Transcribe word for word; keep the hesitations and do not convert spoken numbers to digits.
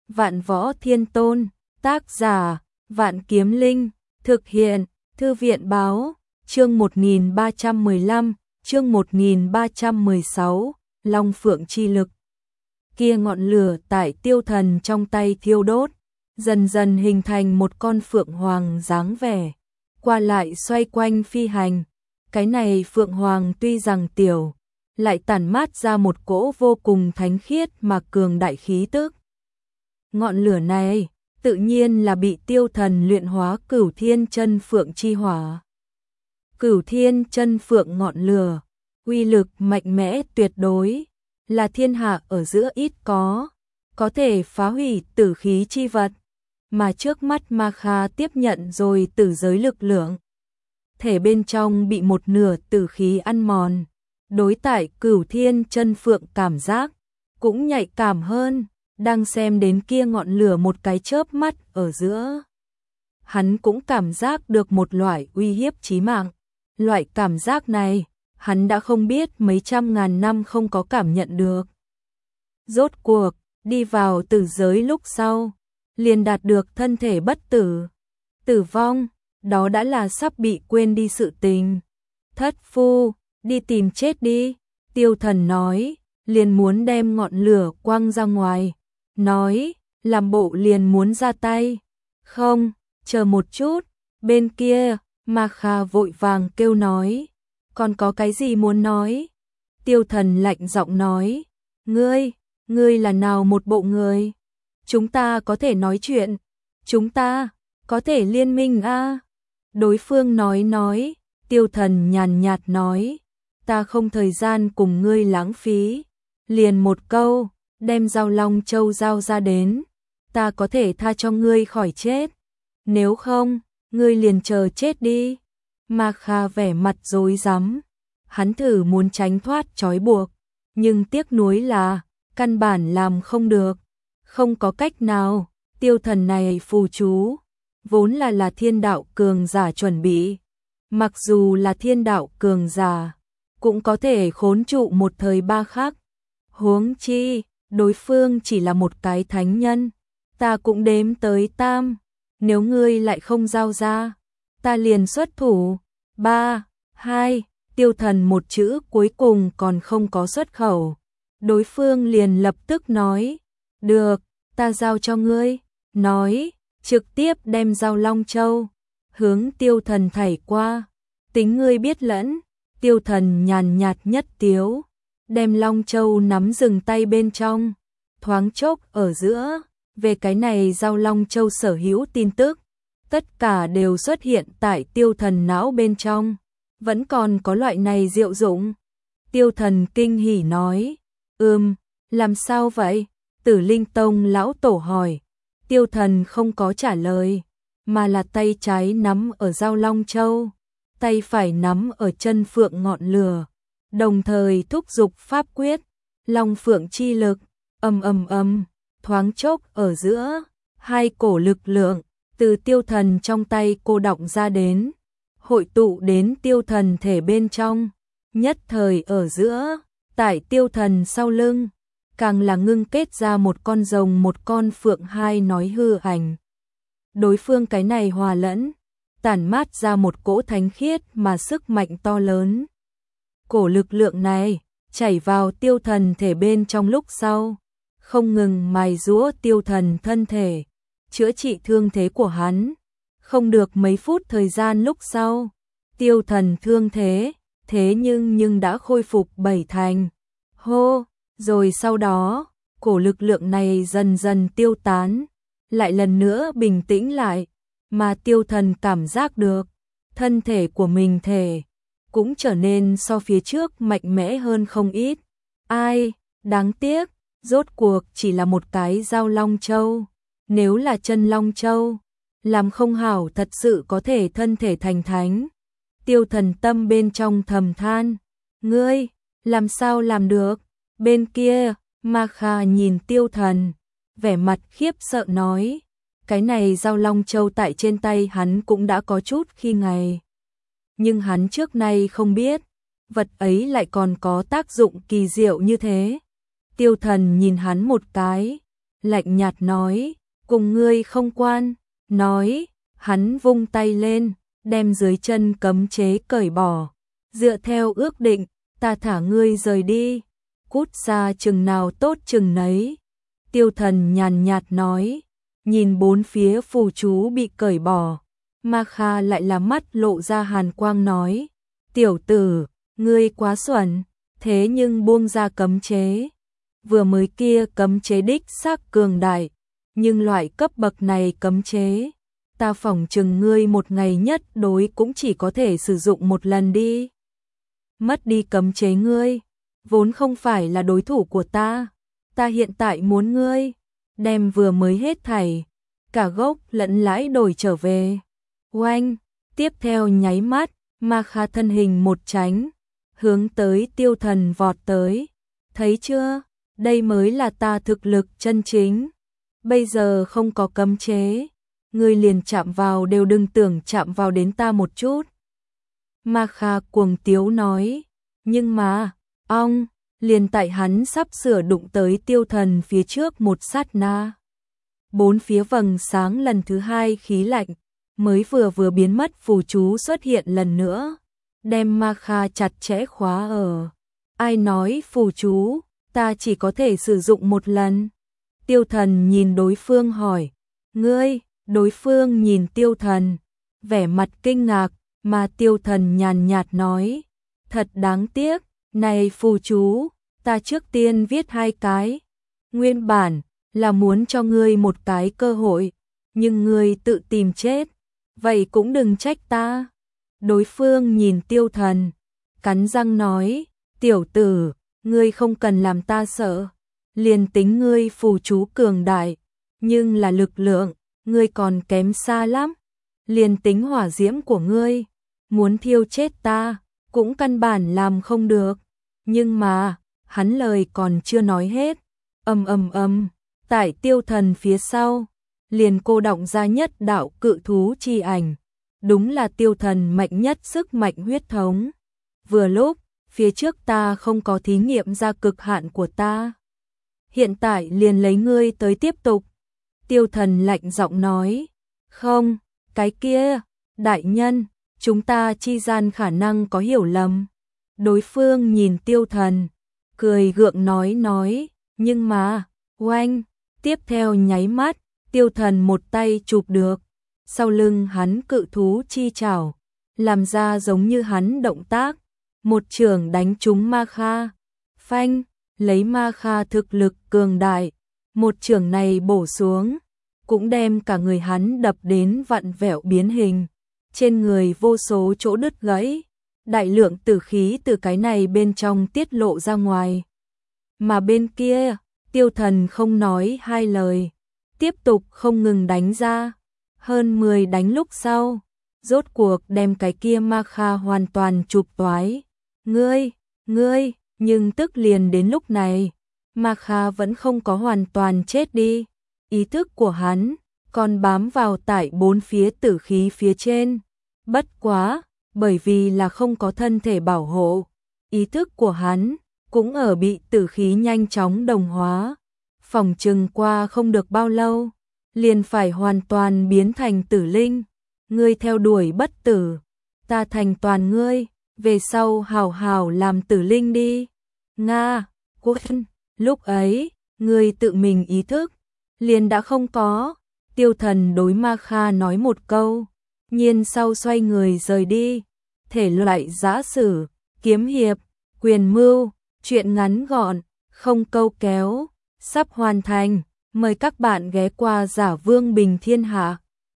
Vạn Võ Thiên Tôn, tác giả, Vạn Kiếm Linh, thực hiện, Thư viện báo, chương một nghìn ba trăm mười lăm, chương một nghìn ba trăm mười sáu, Long Phượng chi lực. Kia ngọn lửa tại tiêu thần trong tay thiêu đốt, dần dần hình thành một con phượng hoàng dáng vẻ, qua lại xoay quanh phi hành. Cái này phượng hoàng tuy rằng tiểu, lại tản mát ra một cỗ vô cùng thánh khiết mà cường đại khí tức. Ngọn lửa này tự nhiên là bị tiêu thần luyện hóa Cửu Thiên Chân Phượng chi hỏa. Cửu Thiên Chân Phượng ngọn lửa, uy lực mạnh mẽ tuyệt đối, là thiên hạ ở giữa ít có, có thể phá hủy tử khí chi vật, mà trước mắt Ma Kha tiếp nhận rồi tử giới lực lượng. Thể bên trong bị một nửa tử khí ăn mòn, đối tại Cửu Thiên Chân Phượng cảm giác cũng nhạy cảm hơn, đang xem đến kia ngọn lửa một cái chớp mắt ở giữa. Hắn cũng cảm giác được một loại uy hiếp chí mạng, loại cảm giác này, hắn đã không biết mấy trăm ngàn năm không có cảm nhận được. Rốt cuộc, đi vào tử giới lúc sau, liền đạt được thân thể bất tử. Tử vong, đó đã là sắp bị quên đi sự tình. Thất phu, đi tìm chết đi, tiêu thần nói, liền muốn đem ngọn lửa quăng ra ngoài. Nói, làm bộ liền muốn ra tay. Không, chờ một chút, bên kia, Ma Kha vội vàng kêu nói. Còn có cái gì muốn nói? Tiêu thần lạnh giọng nói. Ngươi, ngươi là nào một bộ người? Chúng ta có thể nói chuyện. Chúng ta, có thể liên minh a à? Đối phương nói nói. Tiêu thần nhàn nhạt nói. Ta không thời gian cùng ngươi lãng phí. Liền một câu, đem Giao Long Châu giao ra đến. Ta có thể tha cho ngươi khỏi chết. Nếu không, ngươi liền chờ chết đi. Ma Kha vẻ mặt rối rắm, hắn thử muốn tránh thoát trói buộc, nhưng tiếc nuối là căn bản làm không được, không có cách nào. Tiêu thần này phù chú vốn là là thiên đạo cường giả chuẩn bị, mặc dù là thiên đạo cường giả cũng có thể khốn trụ một thời ba khắc, huống chi đối phương chỉ là một cái thánh nhân. Ta cũng đếm tới tam, nếu ngươi lại không giao ra, ta liền xuất thủ. Ba, hai, tiêu thần một chữ cuối cùng còn không có xuất khẩu. Đối phương liền lập tức nói, được, ta giao cho ngươi. Nói, trực tiếp đem Giao Long Châu hướng tiêu thần thảy qua. Tính ngươi biết lẫn. Tiêu thần nhàn nhạt nhất tiếu, đem Long Châu nắm dừng tay bên trong. Thoáng chốc ở giữa, về cái này Giao Long Châu sở hữu tin tức, tất cả đều xuất hiện tại tiêu thần não bên trong. Vẫn còn có loại này diệu dụng. Tiêu thần kinh hỉ nói. Ừm, làm sao vậy? Tử Linh Tông lão tổ hỏi. Tiêu thần không có trả lời, mà là tay trái nắm ở Giao Long Châu, tay phải nắm ở chân phượng ngọn lửa, đồng thời thúc giục pháp quyết, Long Phượng chi lực, ầm ầm ầm, thoáng chốc ở giữa, hai cổ lực lượng từ tiêu thần trong tay cô đọng ra đến, hội tụ đến tiêu thần thể bên trong, nhất thời ở giữa, tại tiêu thần sau lưng, càng là ngưng kết ra một con rồng một con phượng hai nói hư ảnh. Đối phương cái này hòa lẫn, tản mát ra một cỗ thánh khiết mà sức mạnh to lớn. Cổ lực lượng này, chảy vào tiêu thần thể bên trong lúc sau, không ngừng mài giũa tiêu thần thân thể, chữa trị thương thế của hắn. Không được mấy phút thời gian lúc sau, tiêu thần thương thế, thế nhưng nhưng đã khôi phục bảy thành. Hô, rồi sau đó, cổ lực lượng này dần dần tiêu tán, lại lần nữa bình tĩnh lại, mà tiêu thần cảm giác được, thân thể của mình thể, cũng trở nên so phía trước mạnh mẽ hơn không ít. Ai, đáng tiếc, rốt cuộc chỉ là một cái Giao Long Châu. Nếu là chân Long Châu, làm không hảo thật sự có thể thân thể thành thánh. Tiêu thần tâm bên trong thầm than. Ngươi, làm sao làm được? Bên kia, Ma Kha nhìn tiêu thần, vẻ mặt khiếp sợ nói. Cái này Giao Long Châu tại trên tay hắn cũng đã có chút khi ngày. Nhưng hắn trước nay không biết, vật ấy lại còn có tác dụng kỳ diệu như thế. Tiêu thần nhìn hắn một cái, lạnh nhạt nói, cùng ngươi không quan, nói, hắn vung tay lên, đem dưới chân cấm chế cởi bỏ, dựa theo ước định, ta thả ngươi rời đi, cút xa chừng nào tốt chừng nấy. Tiêu Thần nhàn nhạt nói, nhìn bốn phía phù chú bị cởi bỏ, Ma Kha lại là mắt lộ ra hàn quang nói, tiểu tử, ngươi quá xuẩn, thế nhưng buông ra cấm chế. Vừa mới kia cấm chế đích xác cường đại, nhưng loại cấp bậc này cấm chế, ta phỏng chừng ngươi một ngày nhất đối cũng chỉ có thể sử dụng một lần đi. Mất đi cấm chế ngươi, vốn không phải là đối thủ của ta, ta hiện tại muốn ngươi, đem vừa mới hết thảy, cả gốc lẫn lãi đổi trở về. Oanh, tiếp theo nháy mắt, Ma Kha thân hình một tránh, hướng tới Tiêu Thần vọt tới, thấy chưa, đây mới là ta thực lực chân chính, bây giờ không có cấm chế, ngươi liền chạm vào đều đừng tưởng chạm vào đến ta một chút. Ma Kha cuồng tiếu nói, nhưng mà, ong, liền tại hắn sắp sửa đụng tới Tiêu Thần phía trước một sát na. Bốn phía vầng sáng lần thứ hai khí lạnh, mới vừa vừa biến mất phù chú xuất hiện lần nữa, đem Ma Kha chặt chẽ khóa ở. Ai nói phù chú, ta chỉ có thể sử dụng một lần. Tiêu Thần nhìn đối phương hỏi, ngươi, đối phương nhìn Tiêu Thần, vẻ mặt kinh ngạc, mà Tiêu Thần nhàn nhạt nói, thật đáng tiếc, này phù chú, ta trước tiên viết hai cái, nguyên bản là muốn cho ngươi một cái cơ hội, nhưng ngươi tự tìm chết, vậy cũng đừng trách ta. Đối phương nhìn Tiêu Thần, cắn răng nói, tiểu tử, ngươi không cần làm ta sợ, liền tính ngươi phù chú cường đại, nhưng là lực lượng, ngươi còn kém xa lắm, liền tính hỏa diễm của ngươi, muốn thiêu chết ta, cũng căn bản làm không được. Nhưng mà, hắn lời còn chưa nói hết, ầm ầm ầm, tại Tiêu Thần phía sau, liền cô động ra nhất đạo cự thú chi ảnh, đúng là Tiêu Thần mạnh nhất sức mạnh huyết thống. Vừa lúc, phía trước ta không có thí nghiệm ra cực hạn của ta, hiện tại liền lấy ngươi tới tiếp tục. Tiêu Thần lạnh giọng nói, không, cái kia, đại nhân, chúng ta chi gian khả năng có hiểu lầm. Đối phương nhìn Tiêu Thần, cười gượng nói nói, nhưng mà, oanh, tiếp theo nháy mắt, Tiêu Thần một tay chụp được, sau lưng hắn cự thú chi chảo, làm ra giống như hắn động tác, một chưởng đánh trúng Ma Kha, phanh, lấy Ma Kha thực lực cường đại, một chưởng này bổ xuống, cũng đem cả người hắn đập đến vặn vẹo biến hình, trên người vô số chỗ đứt gãy, đại lượng tử khí từ cái này bên trong tiết lộ ra ngoài. Mà bên kia, Tiêu Thần không nói hai lời, tiếp tục không ngừng đánh ra, hơn mười đánh lúc sau, rốt cuộc đem cái kia Ma Kha hoàn toàn chụp toái. Ngươi, ngươi, nhưng tức liền đến lúc này, Ma Kha vẫn không có hoàn toàn chết đi, ý thức của hắn còn bám vào tại bốn phía tử khí phía trên. Bất quá, bởi vì là không có thân thể bảo hộ, ý thức của hắn cũng ở bị tử khí nhanh chóng đồng hóa. Phòng trừng qua không được bao lâu, liền phải hoàn toàn biến thành tử linh. Ngươi theo đuổi bất tử, ta thành toàn ngươi, về sau hào hào làm tử linh đi. Nga, quân, lúc ấy, ngươi tự mình ý thức, liền đã không có. Tiêu Thần đối Ma Kha nói một câu, nhiên sau xoay người rời đi. Thể loại giã sử, kiếm hiệp, quyền mưu, truyện ngắn gọn, không câu kéo, sắp hoàn thành. Mời các bạn ghé qua Giả Vương Bình Thiên Hạ.